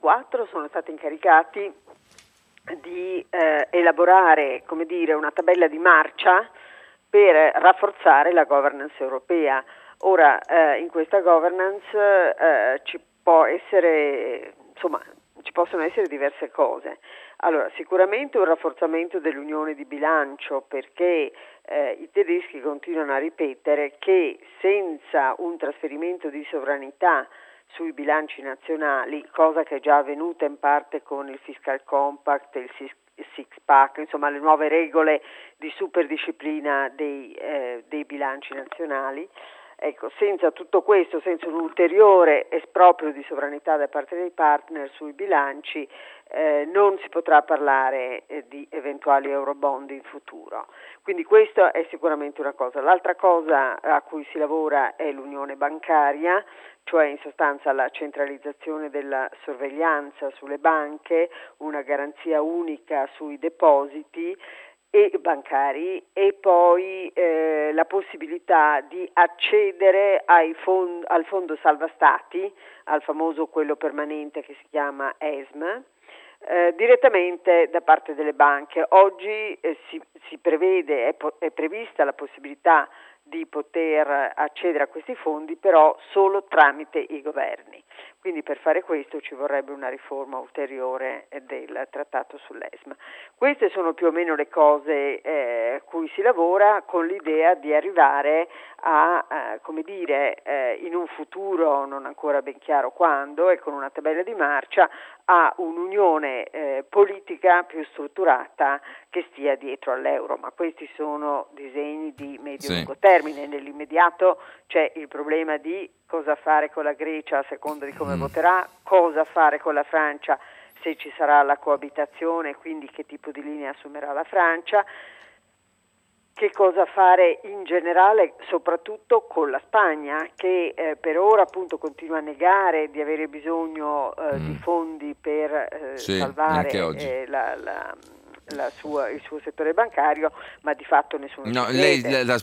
quattro sono stati incaricati di elaborare, come dire, una tabella di marcia per rafforzare la governance europea. Ora, in questa governance ci possono essere diverse cose. Allora, sicuramente un rafforzamento dell'unione di bilancio, perché i tedeschi continuano a ripetere che senza un trasferimento di sovranità sui bilanci nazionali, cosa che è già avvenuta in parte con il Fiscal Compact, il Six Pack, insomma le nuove regole di superdisciplina dei bilanci nazionali. Ecco, senza tutto questo, senza un ulteriore esproprio di sovranità da parte dei partner sui bilanci, non si potrà parlare di eventuali eurobond in futuro. Quindi questa è sicuramente una cosa. L'altra cosa a cui si lavora è l'unione bancaria, cioè in sostanza la centralizzazione della sorveglianza sulle banche, una garanzia unica sui depositi e bancari, e poi la possibilità di accedere al fondo salva stati, al famoso quello permanente che si chiama ESM, direttamente da parte delle banche. Oggi si prevede, è prevista la possibilità di poter accedere a questi fondi, però solo tramite i governi. Quindi per fare questo ci vorrebbe una riforma ulteriore del trattato sull'ESM. Queste sono più o meno le cose cui si lavora, con l'idea di arrivare a, in un futuro non ancora ben chiaro quando, e con una tabella di marcia, a un'unione politica più strutturata che stia dietro all'euro. Ma questi sono disegni di medio-lungo termine. Nell'immediato c'è il problema di cosa fare con la Grecia a seconda di come voterà, cosa fare con la Francia se ci sarà la coabitazione, quindi che tipo di linea assumerà la Francia, che cosa fare in generale, soprattutto con la Spagna, che per ora appunto continua a negare di avere bisogno di fondi per salvare il suo settore bancario, ma di fatto nessuno ci crede. La